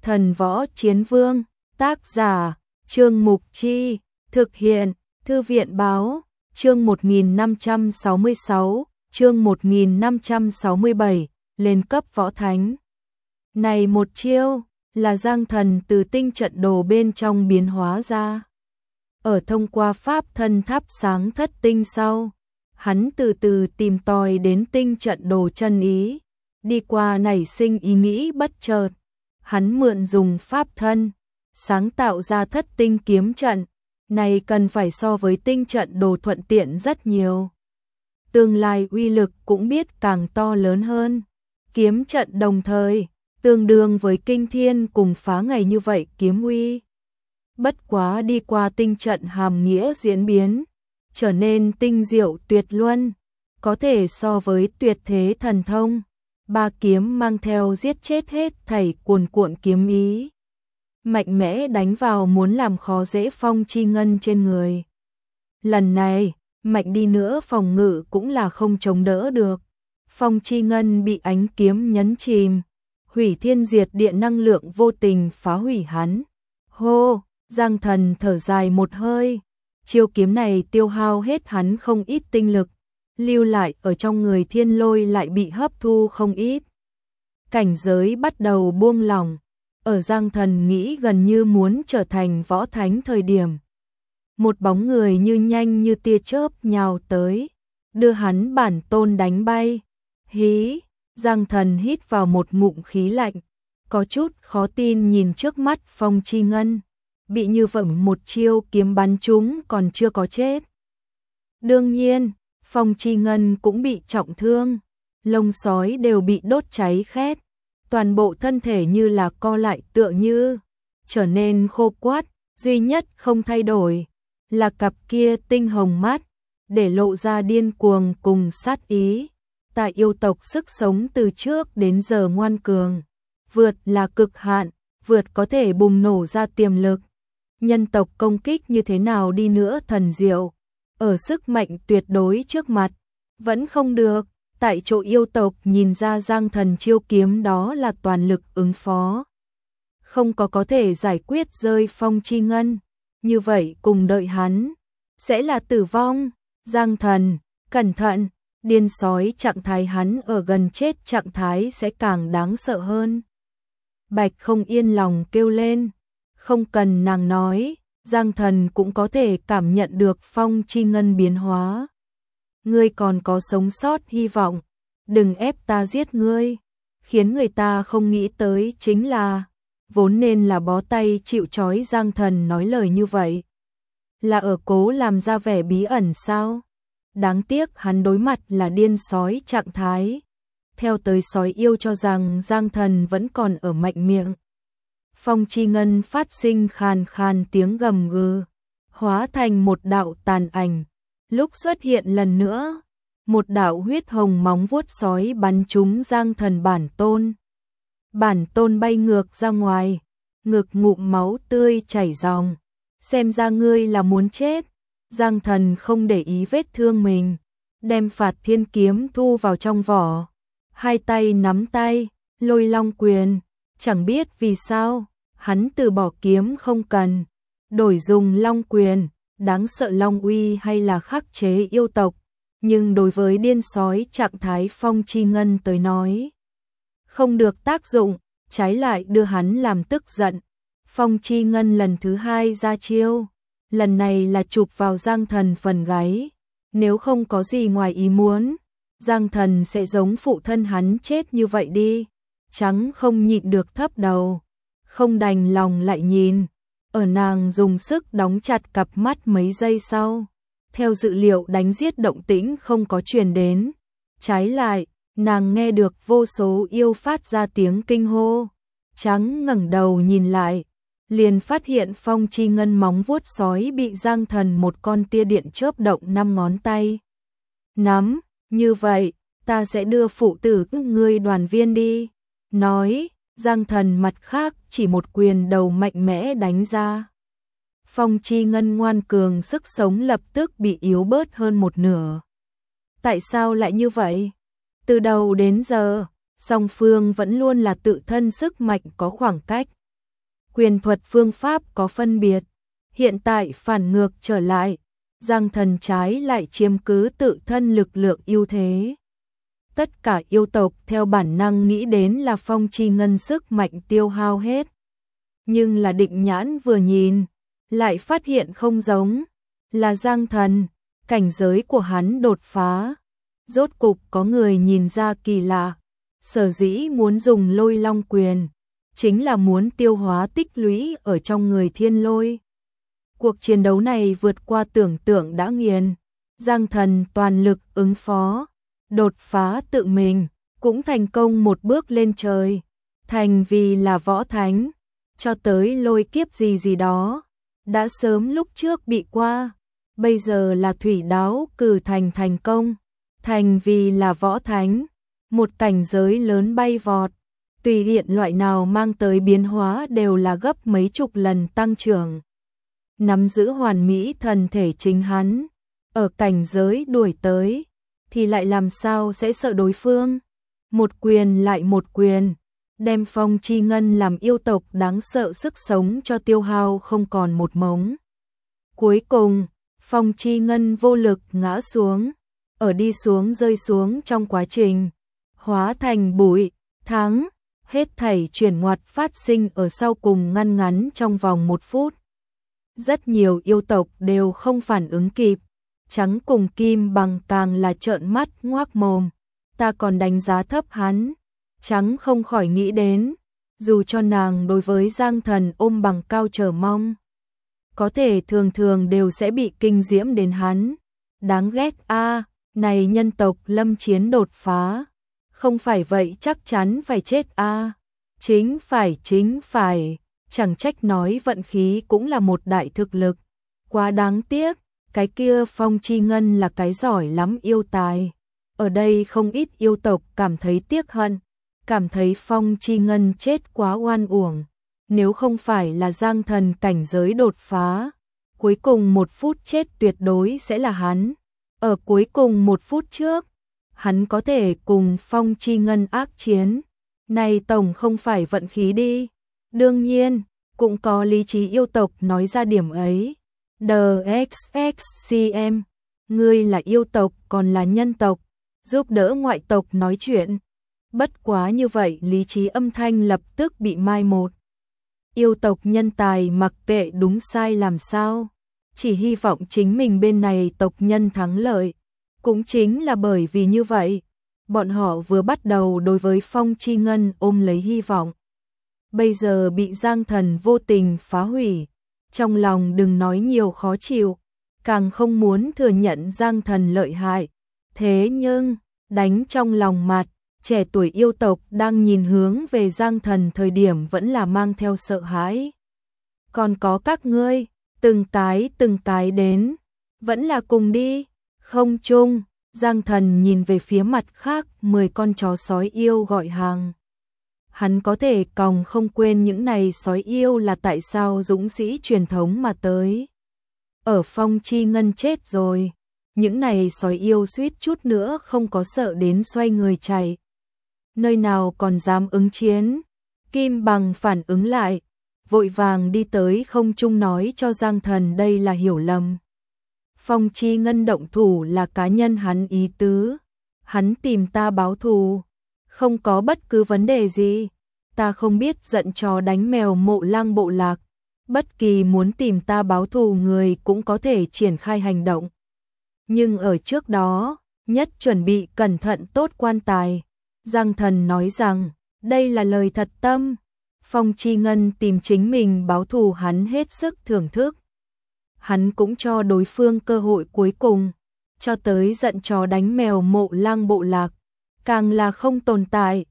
Thần Võ Chiến Vương, tác giả, Trương Mục Chi, thực hiện, Thư viện Báo, chương 1566, chương 1567, lên cấp võ thánh. Này một chiêu, là Giang Thần từ tinh trận đồ bên trong biến hóa ra. Ở thông qua pháp thân thắp sáng thất tinh sau, hắn từ từ tìm tòi đến tinh trận đồ chân ý, đi qua nảy sinh ý nghĩ bất chợt. Hắn mượn dùng pháp thân, sáng tạo ra thất tinh kiếm trận, này cần phải so với tinh trận đồ thuận tiện rất nhiều. Tương lai uy lực cũng biết càng to lớn hơn. Kiếm trận đồng thời, tương đương với kinh thiên cùng phá ngày như vậy kiếm uy. Bất quá đi qua tinh trận hàm nghĩa diễn biến, trở nên tinh diệu tuyệt luân, có thể so với tuyệt thế thần thông. Ba kiếm mang theo giết chết hết thảy cuồn cuộn kiếm ý, mạnh mẽ đánh vào muốn làm khó dễ Phong Chi Ngân trên người. Lần này, mạnh đi nữa phòng ngự cũng là không chống đỡ được. Phong Chi Ngân bị ánh kiếm nhấn chìm, hủy thiên diệt địa năng lượng vô tình phá hủy hắn. Hô, Giang Thần thở dài một hơi, chiêu kiếm này tiêu hao hết hắn không ít tinh lực, lưu lại ở trong người thiên lôi lại bị hấp thu không ít. Cảnh giới bắt đầu buông lỏng, ở Giang Thần nghĩ gần như muốn trở thành võ thánh thời điểm. Một bóng người như nhanh như tia chớp nhào tới, đưa hắn bản tôn đánh bay. Hí, Giang Thần hít vào một ngụm khí lạnh, có chút khó tin nhìn trước mắt Phong Chi Ngân, bị như vậy một chiêu kiếm bắn trúng còn chưa có chết. Đương nhiên, Phong Chi Ngân cũng bị trọng thương, lông sói đều bị đốt cháy khét, toàn bộ thân thể như là co lại tựa như trở nên khô quắt, duy nhất không thay đổi là cặp kia tinh hồng mắt, để lộ ra điên cuồng cùng sát ý. Tại yêu tộc sức sống từ trước đến giờ ngoan cường, vượt là cực hạn, vượt có thể bùng nổ ra tiềm lực. Nhân tộc công kích như thế nào đi nữa thần diệu, ở sức mạnh tuyệt đối trước mặt, vẫn không được. Tại chỗ yêu tộc nhìn ra Giang Thần chiêu kiếm đó là toàn lực ứng phó, không có thể giải quyết rơi Phong Chi Ngân, như vậy cùng đợi hắn sẽ là tử vong. Giang Thần, cẩn thận, điên sói trạng thái hắn ở gần chết trạng thái sẽ càng đáng sợ hơn. Bạch không yên lòng kêu lên, không cần nàng nói, Giang Thần cũng có thể cảm nhận được Phong Chi Ngân biến hóa. Ngươi còn có sống sót hy vọng, đừng ép ta giết ngươi. Khiến người ta không nghĩ tới chính là, vốn nên là bó tay chịu trói. Giang Thần nói lời như vậy, là ở cố làm ra vẻ bí ẩn sao? Đáng tiếc hắn đối mặt là điên sói trạng thái. Theo tới sói yêu cho rằng Giang Thần vẫn còn ở mạnh miệng. Phong Chi Ngân phát sinh khàn khàn tiếng gầm gừ, hóa thành một đạo tàn ảnh. Lúc xuất hiện lần nữa, một đạo huyết hồng móng vuốt sói bắn trúng Giang Thần bản tôn. Bản tôn bay ngược ra ngoài, ngực ngụm máu tươi chảy ròng. Xem ra ngươi là muốn chết. Giang Thần không để ý vết thương mình, đem Phạt Thiên kiếm thu vào trong vỏ. Hai tay nắm tay, lôi long quyền. Chẳng biết vì sao, hắn từ bỏ kiếm không cần, đổi dùng long quyền. Đáng sợ long uy hay là khắc chế yêu tộc, nhưng đối với điên sói trạng thái Phong Chi Ngân tới nói, không được tác dụng, trái lại đưa hắn làm tức giận. Phong Chi Ngân lần thứ hai ra chiêu, lần này là chụp vào Giang Thần phần gáy. Nếu không có gì ngoài ý muốn, Giang Thần sẽ giống phụ thân hắn chết như vậy đi. Trắng không nhịn được thấp đầu, không đành lòng lại nhìn. Ở nàng dùng sức đóng chặt cặp mắt mấy giây sau, theo dự liệu đánh giết động tĩnh không có truyền đến. Trái lại, nàng nghe được vô số yêu phát ra tiếng kinh hô. Trắng ngẩng đầu nhìn lại, liền phát hiện Phong Chi Ngân móng vuốt sói bị Giang Thần một con tia điện chớp động 5 ngón tay nắm. Như vậy, ta sẽ đưa phụ tử ngươi đoàn viên đi. Nói, Giang Thần mặt khác chỉ một quyền đầu mạnh mẽ đánh ra. Phong Chi Ngân ngoan cường sức sống lập tức bị yếu bớt hơn một nửa. Tại sao lại như vậy? Từ đầu đến giờ, song phương vẫn luôn là tự thân sức mạnh có khoảng cách. quyền thuật phương pháp có phân biệt. Hiện tại phản ngược trở lại, Giang Thần trái lại chiếm cứ tự thân lực lượng ưu thế. Tất cả yêu tộc theo bản năng nghĩ đến là Phong Chi Ngân sức mạnh tiêu hao hết. Nhưng là Định Nhãn vừa nhìn, lại phát hiện không giống, là Giang Thần, cảnh giới của hắn đột phá. Rốt cục có người nhìn ra kỳ lạ, sở dĩ muốn dùng Lôi Long quyền, chính là muốn tiêu hóa tích lũy ở trong người Thiên Lôi. Cuộc chiến đấu này vượt qua tưởng tượng đã nghiền, Giang Thần toàn lực ứng phó, đột phá tự mình, cũng thành công một bước lên trời, thành vì là võ thánh, cho tới lôi kiếp gì đó, đã sớm lúc trước bị qua, bây giờ là thủy đáo cử thành công, thành vì là võ thánh, một cảnh giới lớn bay vọt, tùy điện loại nào mang tới biến hóa đều là gấp mấy chục lần tăng trưởng. Nắm giữ hoàn mỹ thần thể chính hắn, ở cảnh giới đuổi tới, thì lại làm sao sẽ sợ đối phương. Một quyền lại một quyền, đem Phong Chi Ngân làm yêu tộc đáng sợ sức sống cho tiêu hao không còn một mống. Cuối cùng, Phong Chi Ngân vô lực ngã xuống, ở đi xuống rơi xuống trong quá trình, hóa thành bụi, thắng, hết thảy chuyển ngoặt phát sinh ở sau cùng ngăn ngắn trong vòng 1 phút. Rất nhiều yêu tộc đều không phản ứng kịp, Trắng cùng Kim Bằng càng là trợn mắt ngoác mồm, ta còn đánh giá thấp hắn. Trắng không khỏi nghĩ đến, dù cho nàng đối với Giang Thần ôm bằng cao chờ mong, có thể thường thường đều sẽ bị kinh diễm đến hắn. Đáng ghét a, này nhân tộc lâm chiến đột phá, không phải vậy chắc chắn phải chết a. Chính phải, chẳng trách nói vận khí cũng là một đại thực lực. Quá đáng tiếc, cái kia Phong Chi Ngân là cái giỏi lắm yêu tài. Ở đây không ít yêu tộc cảm thấy tiếc hận, cảm thấy Phong Chi Ngân chết quá oan uổng. Nếu không phải là Giang Thần cảnh giới đột phá, cuối cùng 1 phút chết tuyệt đối sẽ là hắn. Ở cuối cùng 1 phút trước, hắn có thể cùng Phong Chi Ngân ác chiến. Này tổng không phải vận khí đi. Đương nhiên, cũng có lý trí yêu tộc nói ra điểm ấy. DXXCM, ngươi là yêu tộc còn là nhân tộc, giúp đỡ ngoại tộc nói chuyện. Bất quá như vậy lý trí âm thanh lập tức bị mai một. Yêu tộc nhân tài mặc kệ đúng sai làm sao, chỉ hy vọng chính mình bên này tộc nhân thắng lợi. Cũng chính là bởi vì như vậy, bọn họ vừa bắt đầu đối với Phong Chi Ngân ôm lấy hy vọng. Bây giờ bị Giang Thần vô tình phá hủy, trong lòng đừng nói nhiều khó chịu, càng không muốn thừa nhận Giang Thần lợi hại. Thế nhưng, đánh trong lòng mặt, trẻ tuổi yêu tộc đang nhìn hướng về Giang Thần thời điểm vẫn là mang theo sợ hãi. Còn có các ngươi, từng cái đến, vẫn là cùng đi. Không chung, Giang Thần nhìn về phía mặt khác 10 con chó sói yêu gọi hàng. Hắn có thể còng không quên những này sói yêu là tại sao dũng sĩ truyền thống mà tới. Ở Phong Chi Ngân chết rồi, những này sói yêu suýt chút nữa không có sợ đến xoay người chạy. Nơi nào còn dám ứng chiến. Kim Bằng phản ứng lại, vội vàng đi tới không trung nói cho Giang Thần đây là hiểu lầm. Phong Chi Ngân động thủ là cá nhân hắn ý tứ, hắn tìm ta báo thù, không có bất cứ vấn đề gì. Ta không biết giận chó đánh mèo Mộ Lăng bộ lạc, bất kỳ muốn tìm ta báo thù người cũng có thể triển khai hành động. Nhưng ở trước đó, nhất chuẩn bị cẩn thận tốt quan tài. Giang Thần nói rằng, đây là lời thật tâm. Phong Chi Ngân tìm chính mình báo thù hắn hết sức thưởng thức. Hắn cũng cho đối phương cơ hội cuối cùng, cho tới giận chó đánh mèo Mộ Lăng bộ lạc, càng là không tồn tại.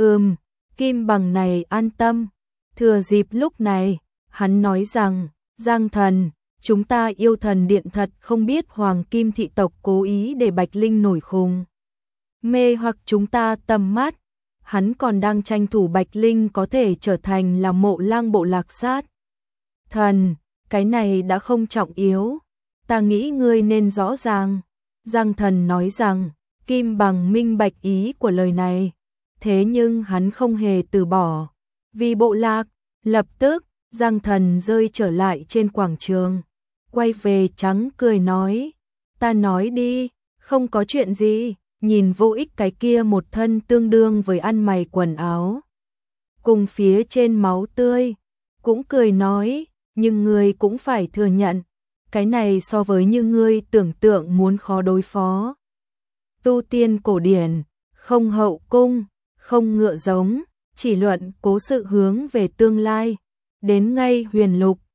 Kim Bằng này an tâm. Thừa dịp lúc này, hắn nói rằng, Giang Thần, chúng ta yêu thần điện thật không biết Hoàng Kim thị tộc cố ý để Bạch Linh nổi khùng, mê hoặc chúng ta tầm mắt. Hắn còn đang tranh thủ Bạch Linh có thể trở thành là Mộ Lăng bộ lạc sát thần. Cái này đã không trọng yếu, ta nghĩ ngươi nên rõ ràng. Giang Thần nói rằng, Kim Bằng minh bạch ý của lời này, thế nhưng hắn không hề từ bỏ. Vì bộ lạc, lập tức, Giang Thần rơi trở lại trên quảng trường, quay về trắng cười nói, ta nói đi, không có chuyện gì, nhìn Vô Ích cái kia một thân tương đương với ăn mày quần áo. Cùng phía trên máu tươi, cũng cười nói, nhưng ngươi cũng phải thừa nhận, cái này so với như ngươi tưởng tượng muốn khó đối phó. Tu tiên cổ điển, không hậu cung, không ngựa giống, chỉ luận cố sự hướng về tương lai, đến ngay huyền lục,